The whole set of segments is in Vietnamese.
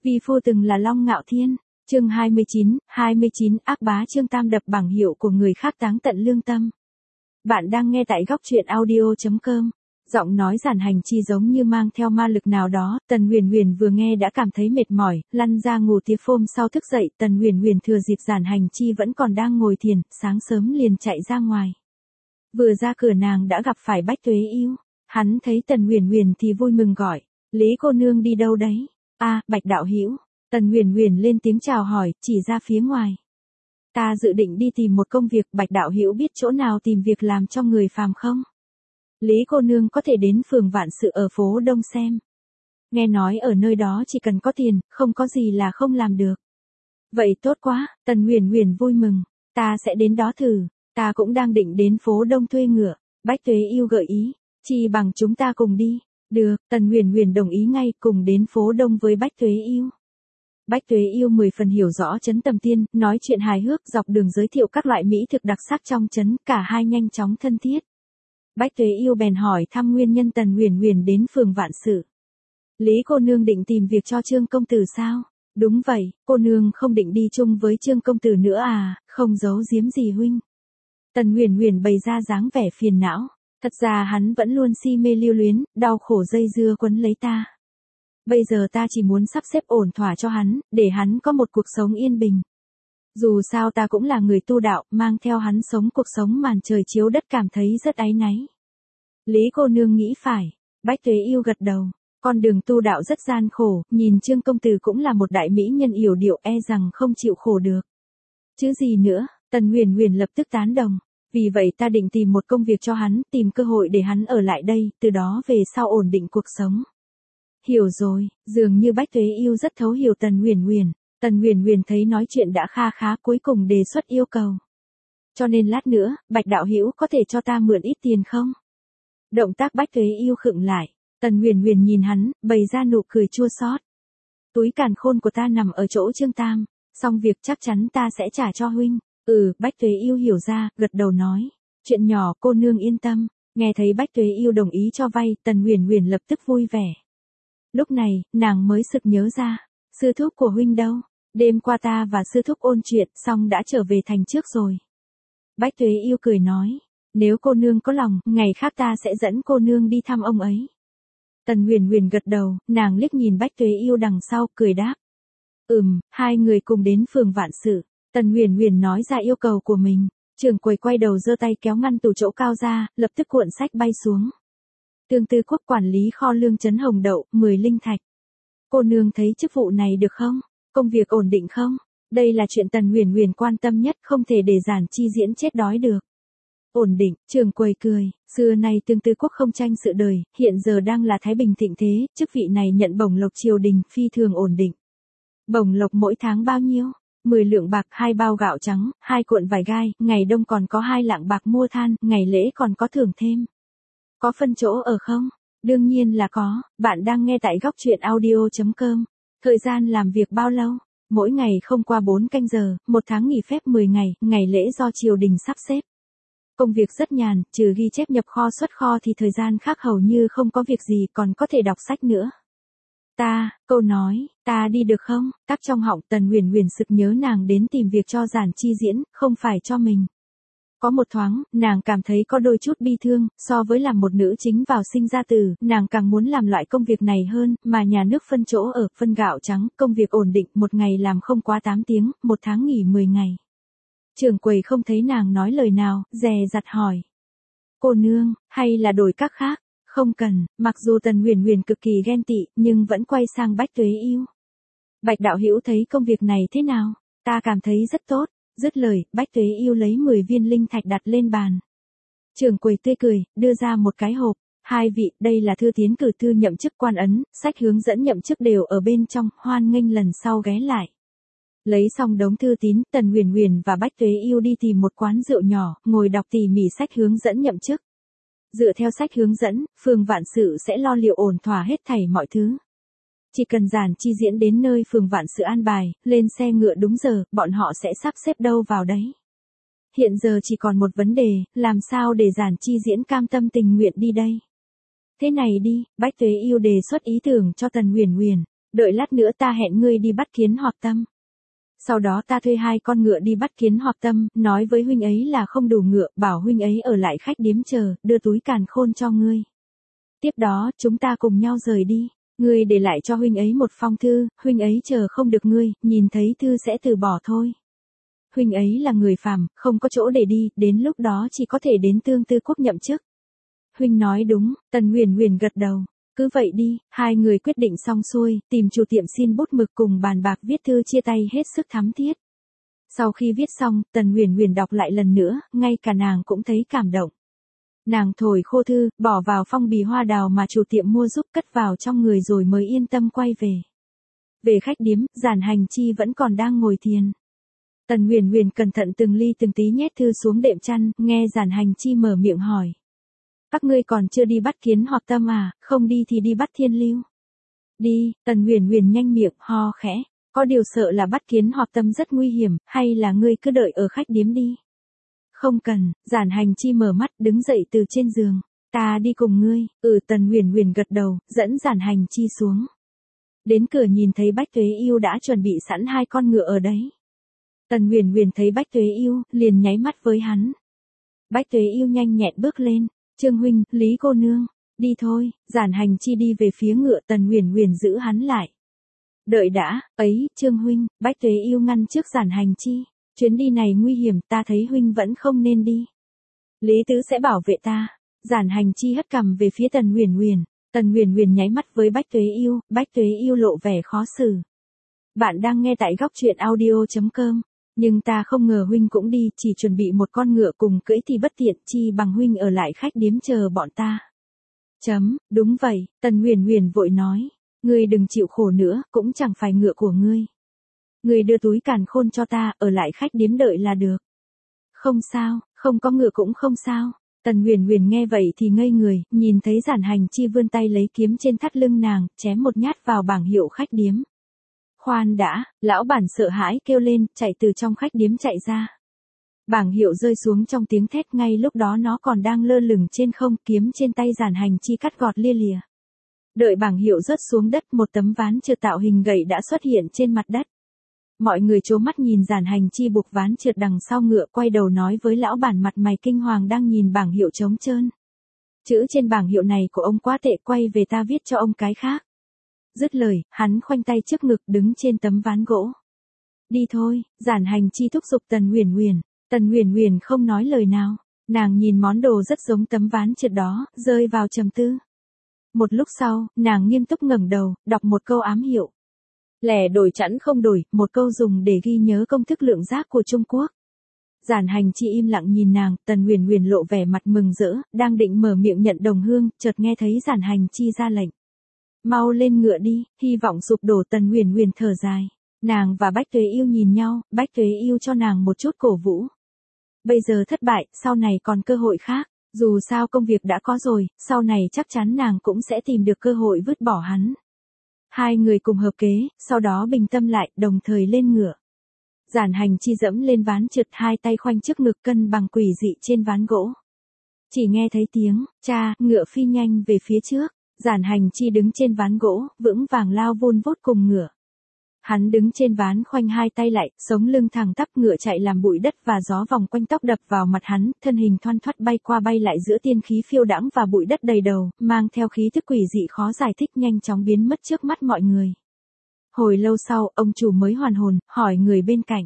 Vi phu từng là Long Ngạo Thiên. Chương 29, ác bá Trương Tam đập bảng hiệu của người khác táng tận lương tâm. Bạn đang nghe tại góc truyện audio.com. Giọng nói giản hành chi giống như mang theo ma lực nào đó, Tần Huyền Huyền vừa nghe đã cảm thấy mệt mỏi, lăn ra ngủ tiếp phôm sau thức dậy, Tần Huyền Huyền thừa dịp giản hành chi vẫn còn đang ngồi thiền, sáng sớm liền chạy ra ngoài. Vừa ra cửa nàng đã gặp phải Bách Tuế Yêu, hắn thấy Tần Huyền Huyền thì vui mừng gọi, Lý cô nương đi đâu đấy? Bạch đạo hữu. Tần Huyền Huyền lên tiếng chào hỏi, chỉ ra phía ngoài. Ta dự định đi tìm một công việc, Bạch đạo hữu biết chỗ nào tìm việc làm cho người phàm không? Lý cô nương có thể đến phường Vạn Sự ở phố Đông xem. Nghe nói ở nơi đó chỉ cần có tiền, không có gì là không làm được. Vậy tốt quá, Tần Huyền Huyền vui mừng. Ta sẽ đến đó thử, ta cũng đang định đến phố Đông thuê ngựa. Bách Tuế Yêu gợi ý, chi bằng chúng ta cùng đi. Được, Tần Huyền Huyền đồng ý ngay, cùng đến phố Đông với Bách Tuế Yêu. Bách Tuế Yêu 10 phần hiểu rõ trấn Tầm Tiên, nói chuyện hài hước dọc đường giới thiệu các loại mỹ thực đặc sắc trong trấn, cả hai nhanh chóng thân thiết. Bách Tuế Yêu bèn hỏi thăm nguyên nhân Tần Huyền Huyền đến phường Vạn Sự. Lý cô nương định tìm việc cho Trương công tử sao? Đúng vậy, cô nương không định đi chung với Trương công tử nữa à, không giấu giếm gì huynh. Tần Huyền Huyền bày ra dáng vẻ phiền não, thật ra hắn vẫn luôn si mê lưu luyến, đau khổ dây dưa quấn lấy ta. Bây giờ ta chỉ muốn sắp xếp ổn thỏa cho hắn, để hắn có một cuộc sống yên bình. Dù sao ta cũng là người tu đạo, mang theo hắn sống cuộc sống màn trời chiếu đất cảm thấy rất áy náy. Lý cô nương nghĩ phải. Bách Tuế Yêu gật đầu. Con đường tu đạo rất gian khổ, nhìn Trương công tử cũng là một đại mỹ nhân yểu điệu, e rằng không chịu khổ được. Chứ gì nữa, Tần Huyền Huyền lập tức tán đồng. Vì vậy ta định tìm một công việc cho hắn, tìm cơ hội để hắn ở lại đây, từ đó về sau ổn định cuộc sống. Hiểu rồi, dường như Bách Tuế Yêu rất thấu hiểu Tần Huyền Huyền. Tần Huyền Huyền thấy nói chuyện đã kha khá, cuối cùng đề xuất yêu cầu. Cho nên lát nữa, Bạch đạo hữu có thể cho ta mượn ít tiền không? Động tác Bách Tuế Yêu khựng lại, Tần Huyền Huyền nhìn hắn, bày ra nụ cười chua xót. Túi càn khôn của ta nằm ở chỗ Trương Tam, xong việc chắc chắn ta sẽ trả cho huynh. Bách Tuế Yêu hiểu ra, gật đầu nói, chuyện nhỏ cô nương yên tâm. Nghe thấy Bách Tuế Yêu đồng ý cho vay, Tần Huyền Huyền lập tức vui vẻ. Lúc này, nàng mới sực nhớ ra, sư thúc của huynh đâu? Đêm qua ta và sư thúc ôn chuyện xong đã trở về thành trước rồi. Bách Tuế Yêu cười nói, nếu cô nương có lòng, ngày khác ta sẽ dẫn cô nương đi thăm ông ấy. Tần Huyền Huyền gật đầu, nàng liếc nhìn Bách Tuế Yêu đằng sau, cười đáp. Hai người cùng đến phường Vạn Sự. Tần Huyền Huyền nói ra yêu cầu của mình. Trưởng quầy quay đầu giơ tay kéo ngăn tủ chỗ cao ra, lập tức cuộn sách bay xuống. Tương Tư Quốc quản lý kho lương trấn Hồng Đậu, 10 linh thạch. Cô nương thấy chức vụ này được không? Công việc ổn định không? Đây là chuyện Tần Huyền Huyền quan tâm nhất, không thể để Giản Chi Diễn chết đói được. Ổn định, trưởng quầy cười, xưa nay Tương Tư Quốc không tranh sự đời, hiện giờ đang là thái bình thịnh thế, chức vị này nhận bổng lộc triều đình, phi thường ổn định. Bổng lộc mỗi tháng bao nhiêu? 10 lượng bạc, 2 bao gạo trắng, 2 cuộn vải gai, ngày đông còn có 2 lạng bạc mua than, ngày lễ còn có thưởng thêm. Có phân chỗ ở không? Đương nhiên là có, bạn đang nghe tại góc truyện audio.com. Thời gian làm việc bao lâu? Mỗi ngày không qua 4 canh giờ, một tháng nghỉ phép 10 ngày, ngày lễ do triều đình sắp xếp. Công việc rất nhàn, trừ ghi chép nhập kho xuất kho thì thời gian khác hầu như không có việc gì, còn có thể đọc sách nữa. Câu nói, ta đi được không? Tắc trong họng. Tần Huyền Huyền sực nhớ nàng đến tìm việc cho Giản Chi Diễn, không phải cho mình. Có một thoáng, nàng cảm thấy có đôi chút bi thương, so với làm một nữ chính vào sinh ra tử, nàng càng muốn làm loại công việc này hơn, mà nhà nước phân chỗ ở, phân gạo trắng, công việc ổn định, một ngày làm không quá 8 tiếng, một tháng nghỉ 10 ngày. Trưởng quầy không thấy nàng nói lời nào, dè dặt hỏi. Cô nương, hay là đổi các khác? Không cần, mặc dù Tần Huyền Huyền cực kỳ ghen tị, nhưng vẫn quay sang Bách Tuế Yêu. Bạch đạo hữu thấy công việc này thế nào? Ta cảm thấy rất tốt. Dứt lời, Bách Tuế Yêu lấy 10 viên linh thạch đặt lên bàn. Trưởng quầy tươi cười, đưa ra một cái hộp. 2 vị, đây là thư tiến cử thư nhậm chức quan ấn, sách hướng dẫn nhậm chức đều ở bên trong, hoan nghênh lần sau ghé lại. Lấy xong đống thư tín, Tần Huyền Huyền và Bách Tuế Yêu đi tìm một quán rượu nhỏ, ngồi đọc tỉ mỉ sách hướng dẫn nhậm chức. Dựa theo sách hướng dẫn, phường Vạn Sự sẽ lo liệu ổn thỏa hết thảy mọi thứ. Chỉ cần Giản Chi Diễn đến nơi phường Vạn Sự an bài, lên xe ngựa đúng giờ, bọn họ sẽ sắp xếp đâu vào đấy. Hiện giờ chỉ còn một vấn đề, làm sao để Giản Chi Diễn cam tâm tình nguyện đi đây? Thế này đi, Bách Tuế Yêu đề xuất ý tưởng cho Tần Huyền Huyền. Đợi lát nữa ta hẹn ngươi đi bắt Kiến Hoạt Tâm. Sau đó ta thuê 2 con ngựa đi bắt Kiến Hoạt Tâm, nói với huynh ấy là không đủ ngựa, bảo huynh ấy ở lại khách điếm chờ, đưa túi càn khôn cho ngươi. Tiếp đó, chúng ta cùng nhau rời đi. Ngươi để lại cho huynh ấy một phong thư, huynh ấy chờ không được ngươi, nhìn thấy thư sẽ từ bỏ thôi. Huynh ấy là người phàm, không có chỗ để đi, đến lúc đó chỉ có thể đến Tương Tư Quốc nhậm chức. Huynh nói đúng, Tần Huyền Huyền gật đầu. Cứ vậy đi, 2 người quyết định xong xuôi, tìm chủ tiệm xin bút mực cùng bàn bạc viết thư chia tay hết sức thắm thiết. Sau khi viết xong, Tần Huyền Huyền đọc lại lần nữa, ngay cả nàng cũng thấy cảm động. Nàng thổi khô thư, bỏ vào phong bì hoa đào mà chủ tiệm mua giúp, cất vào trong người rồi mới yên tâm quay về. Về khách điếm, Giản Hành Chi vẫn còn đang ngồi thiền. Tần Huyền Huyền cẩn thận từng ly từng tí nhét thư xuống đệm chăn, nghe Giản Hành Chi mở miệng hỏi. Các ngươi còn chưa đi bắt Kiến Hoạt Tâm à, không đi thì đi bắt Thiên Lưu. Đi, Tần Huyền Huyền nhanh miệng, ho khẽ. Có điều sợ là bắt Kiến Hoạt Tâm rất nguy hiểm, hay là ngươi cứ đợi ở khách điếm đi. Không cần, Giản Hành Chi mở mắt đứng dậy từ trên giường. Ta đi cùng ngươi, Tần Huyền Huyền gật đầu, dẫn Giản Hành Chi xuống. Đến cửa nhìn thấy Bách Tuế Yêu đã chuẩn bị sẵn 2 con ngựa ở đấy. Tần Huyền Huyền thấy Bách Tuế Yêu, liền nháy mắt với hắn. Bách Tuế Yêu nhanh nhẹn bước lên. Trương huynh, Lý cô nương, đi thôi. Giản Hành Chi đi về phía ngựa, Tần Huyền Huyền giữ hắn lại. Đợi đã, ấy, Trương huynh, Bách Tuế Yêu ngăn trước Giản Hành Chi. Chuyến đi này nguy hiểm, ta thấy huynh vẫn không nên đi. Lý tứ sẽ bảo vệ ta. Giản Hành Chi hất cằm về phía Tần Huyền Huyền. Tần Huyền Huyền nháy mắt với Bách Tuế Yêu, Bách Tuế Yêu lộ vẻ khó xử. Bạn đang nghe tại góc truyện audio.com. Nhưng ta không ngờ huynh cũng đi, chỉ chuẩn bị một con ngựa cùng cưỡi thì bất tiện, chi bằng huynh ở lại khách điếm chờ bọn ta. Đúng vậy, Tần Huyền Huyền vội nói. Ngươi đừng chịu khổ nữa, cũng chẳng phải ngựa của ngươi. Ngươi đưa túi càn khôn cho ta, ở lại khách điếm đợi là được. Không sao, không có ngựa cũng không sao. Tần Huyền Huyền nghe vậy thì ngây người, nhìn thấy Giản Hành Chi vươn tay lấy kiếm trên thắt lưng nàng, chém một nhát vào bảng hiệu khách điếm. Khoan đã, lão bản sợ hãi kêu lên, chạy từ trong khách điếm chạy ra. Bảng hiệu rơi xuống trong tiếng thét, ngay lúc đó nó còn đang lơ lửng trên không, kiếm trên tay Giản Hành Chi cắt gọt lia lịa. Đợi bảng hiệu rớt xuống đất, một tấm ván trượt tạo hình gậy đã xuất hiện trên mặt đất. Mọi người trố mắt nhìn Giản Hành Chi buộc ván trượt đằng sau ngựa, quay đầu nói với lão bản mặt mày kinh hoàng đang nhìn bảng hiệu trống trơn. Chữ trên bảng hiệu này của ông quá tệ, quay về ta viết cho ông cái khác. Dứt lời, hắn khoanh tay trước ngực đứng trên tấm ván gỗ. Đi thôi, Giản Hành Chi thúc giục Tần Huyền Huyền. Tần Huyền Huyền không nói lời nào. Nàng nhìn món đồ rất giống tấm ván trượt đó, rơi vào trầm tư. Một lúc sau, nàng nghiêm túc ngẩng đầu, đọc một câu ám hiệu. Lẻ đổi chẵn không đổi, một câu dùng để ghi nhớ công thức lượng giác của Trung Quốc. Giản Hành Chi im lặng nhìn nàng, Tần Huyền Huyền lộ vẻ mặt mừng rỡ, đang định mở miệng nhận đồng hương, chợt nghe thấy Giản Hành Chi ra lệnh. Mau lên ngựa đi, hy vọng sụp đổ. Tần Huyền Huyền thở dài. Nàng và Bách Tuế Yêu nhìn nhau, Bách Tuế Yêu cho nàng một chút cổ vũ. Bây giờ thất bại, sau này còn cơ hội khác. Dù sao công việc đã có rồi, sau này chắc chắn nàng cũng sẽ tìm được cơ hội vứt bỏ hắn. 2 người cùng hợp kế, sau đó bình tâm lại, đồng thời lên ngựa. Giản Hành Chi dẫm lên ván trượt, 2 tay khoanh trước ngực cân bằng quỷ dị trên ván gỗ. Chỉ nghe thấy tiếng, cha, ngựa phi nhanh về phía trước. Giản Hành Chi đứng trên ván gỗ, vững vàng lao vun vút cùng ngựa. Hắn đứng trên ván khoanh 2 tay lại, sống lưng thẳng tắp, ngựa chạy làm bụi đất và gió vòng quanh tóc đập vào mặt hắn, thân hình thoăn thoắt bay qua bay lại giữa tiên khí phiêu đãng và bụi đất đầy đầu, mang theo khí thức quỷ dị khó giải thích, nhanh chóng biến mất trước mắt mọi người. Hồi lâu sau, ông chủ mới hoàn hồn, hỏi người bên cạnh.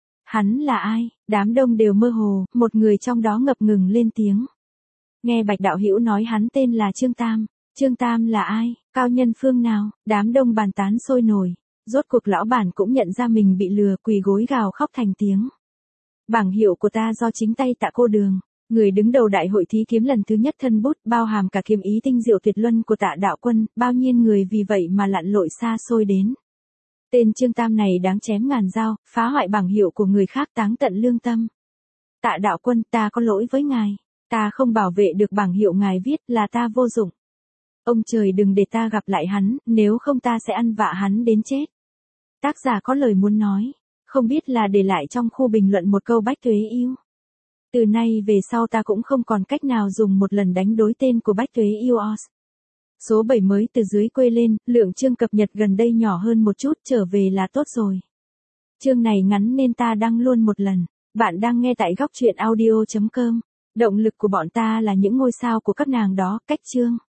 Hắn là ai? Đám đông đều mơ hồ, một người trong đó ngập ngừng lên tiếng. Nghe Bạch đạo hữu nói hắn tên là Trương Tam. Trương Tam là ai? Cao nhân phương nào? Đám đông bàn tán sôi nổi. Rốt cuộc lão bản cũng nhận ra mình bị lừa, quỳ gối gào khóc thành tiếng. Bảng hiệu của ta do chính tay Tạ cô đường, người đứng đầu đại hội thí kiếm lần thứ nhất thân bút, bao hàm cả kiếm ý tinh diệu tuyệt luân của Tạ đạo quân, bao nhiêu người vì vậy mà lặn lội xa xôi đến. Tên Trương Tam này đáng chém ngàn dao, phá hoại bảng hiệu của người khác, táng tận lương tâm. Tạ đạo quân, ta có lỗi với ngài, ta không bảo vệ được bảng hiệu ngài viết, là ta vô dụng. Ông trời đừng để ta gặp lại hắn, nếu không ta sẽ ăn vạ hắn đến chết. Tác giả có lời muốn nói, không biết là để lại trong khu bình luận một câu Bách Tuế Yêu. Từ nay về sau ta cũng không còn cách nào dùng một lần đánh đối tên của Bách Tuế Yêu os. Số 7 mới từ dưới quê lên, lượng chương cập nhật gần đây nhỏ hơn một chút, trở về là tốt rồi. Chương này ngắn nên ta đăng luôn một lần. Bạn đang nghe tại góc truyện audio.com. Động lực của bọn ta là những ngôi sao của các nàng đó, cách chương.